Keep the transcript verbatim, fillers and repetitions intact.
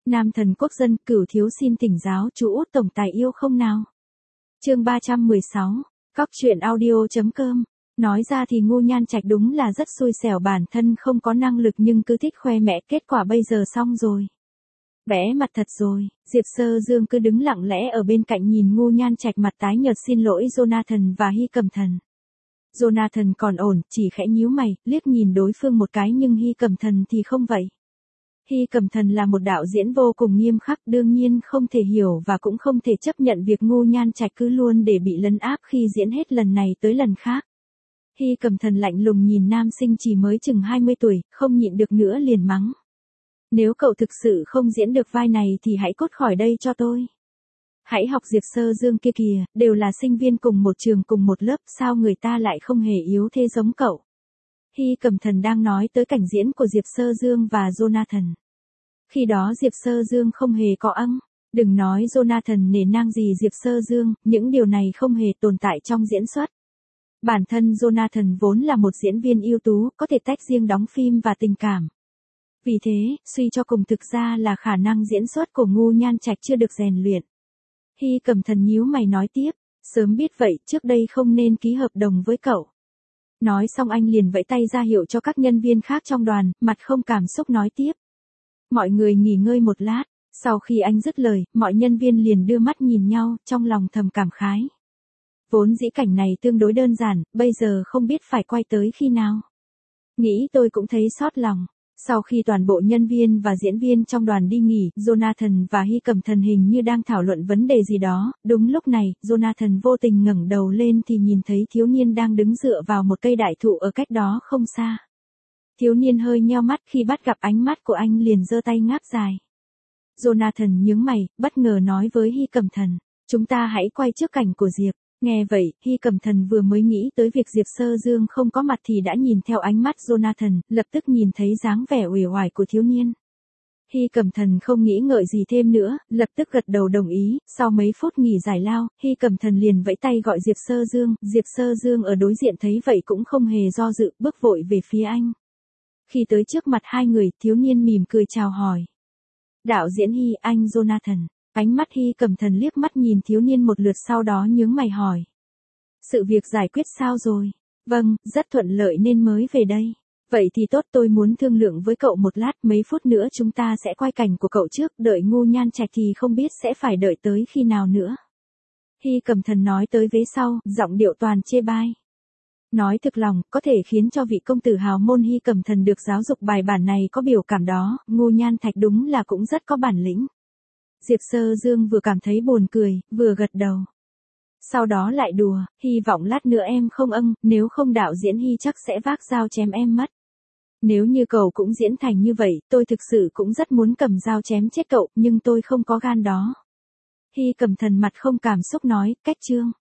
Nam thần quốc dân, Cửu thiếu xin tỉnh giáo, chú út tổng tài yêu không nào? Chương ba trăm mười sáu, Cóc truyện audio.com. Nói ra thì Ngô Nhan Trạch đúng là rất xui xẻo, bản thân không có năng lực nhưng cứ thích khoe mẽ, kết quả bây giờ xong rồi. Bẽ mặt thật rồi. Diệp Sơ Dương cứ đứng lặng lẽ ở bên cạnh nhìn Ngô Nhan Trạch mặt tái nhợt xin lỗi Jonathan và Hy Cẩm Thần. Jonathan còn ổn, chỉ khẽ nhíu mày, liếc nhìn đối phương một cái, nhưng Hy Cẩm Thần thì không vậy. Hy Cẩm Thần là một đạo diễn vô cùng nghiêm khắc, đương nhiên không thể hiểu và cũng không thể chấp nhận việc Ngô Nhan Trạch cứ luôn để bị lấn áp khi diễn hết lần này tới lần khác. Hy Cẩm Thần lạnh lùng nhìn nam sinh chỉ mới chừng hai mươi tuổi, không nhịn được nữa liền mắng. Nếu cậu thực sự không diễn được vai này thì hãy cút khỏi đây cho tôi. Hãy học Diệp Sơ Dương kia kìa, đều là sinh viên cùng một trường cùng một lớp, sao người ta lại không hề yếu thế giống cậu. Hy Cẩm Thần đang nói tới cảnh diễn của Diệp Sơ Dương và Jonathan. Khi đó Diệp Sơ Dương không hề có ăng, đừng nói Jonathan nể nang gì Diệp Sơ Dương, những điều này không hề tồn tại trong diễn xuất. Bản thân Jonathan vốn là một diễn viên ưu tú, có thể tách riêng đóng phim và tình cảm. Vì thế, suy cho cùng thực ra là khả năng diễn xuất của Ngô Nhan Trạch chưa được rèn luyện. Hy Cẩm Thần nhíu mày nói tiếp, sớm biết vậy, trước đây không nên ký hợp đồng với cậu. Nói xong anh liền vẫy tay ra hiệu cho các nhân viên khác trong đoàn, mặt không cảm xúc nói tiếp. Mọi người nghỉ ngơi một lát, sau khi anh dứt lời, mọi nhân viên liền đưa mắt nhìn nhau, trong lòng thầm cảm khái. Vốn dĩ cảnh này tương đối đơn giản, bây giờ không biết phải quay tới khi nào. Nghĩ tôi cũng thấy xót lòng. Sau khi toàn bộ nhân viên và diễn viên trong đoàn đi nghỉ, Jonathan và Hy Cẩm Thần hình như đang thảo luận vấn đề gì đó. Đúng lúc này, Jonathan vô tình ngẩng đầu lên thì nhìn thấy thiếu niên đang đứng dựa vào một cây đại thụ ở cách đó không xa. Thiếu niên hơi nheo mắt, khi bắt gặp ánh mắt của anh liền giơ tay ngáp dài. Jonathan nhướng mày, bất ngờ nói với Hy Cẩm Thần, chúng ta hãy quay trước cảnh của Diệp. Nghe vậy, Hy Cẩm Thần vừa mới nghĩ tới việc Diệp Sơ Dương không có mặt thì đã nhìn theo ánh mắt Jonathan, lập tức nhìn thấy dáng vẻ uể oải của thiếu niên. Hy Cẩm Thần không nghĩ ngợi gì thêm nữa, lập tức gật đầu đồng ý. Sau mấy phút nghỉ giải lao, Hy Cẩm Thần liền vẫy tay gọi Diệp Sơ Dương. Diệp Sơ Dương ở đối diện thấy vậy cũng không hề do dự, bước vội về phía anh. Khi tới trước mặt hai người, thiếu niên mỉm cười chào hỏi. Đạo diễn Hy, anh Jonathan. Ánh mắt Hy Cẩm Thần liếc mắt nhìn thiếu niên một lượt, sau đó nhướng mày hỏi. Sự việc giải quyết sao rồi? Vâng, rất thuận lợi nên mới về đây. Vậy thì tốt, tôi muốn thương lượng với cậu một lát, mấy phút nữa chúng ta sẽ quay cảnh của cậu trước, đợi Ngô Nhan Trạch thì không biết sẽ phải đợi tới khi nào nữa. Hy Cẩm Thần nói tới vế sau, giọng điệu toàn chê bai. Nói thực lòng, có thể khiến cho vị công tử hào môn Hy Cẩm Thần được giáo dục bài bản này có biểu cảm đó, Ngô Nhan Trạch đúng là cũng rất có bản lĩnh. Diệp Sơ Dương vừa cảm thấy buồn cười, vừa gật đầu. Sau đó lại đùa, hy vọng lát nữa em không âng, nếu không đạo diễn Hy chắc sẽ vác dao chém em mất. Nếu như cậu cũng diễn thành như vậy, tôi thực sự cũng rất muốn cầm dao chém chết cậu, nhưng tôi không có gan đó. Hy Cẩm Thần mặt không cảm xúc nói, cách chương.